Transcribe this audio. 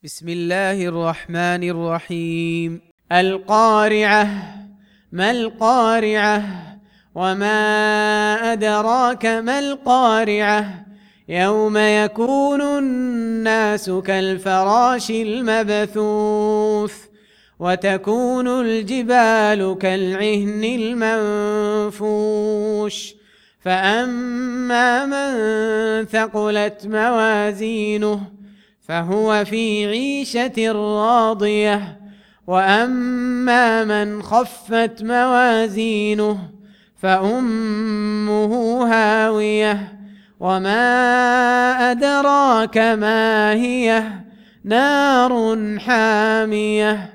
بسم الله الرحمن الرحيم. القارعة. ما القارعة؟ وما أدراك ما القارعة؟ يوم يكون الناس كالفراش المبثوث وتكون الجبال كالعهن المنفوش فأما من ثقلت موازينه فهو في عيشة راضية وأما من خفت موازينه فأمه هاوية وما أدراك ما هي نار حامية.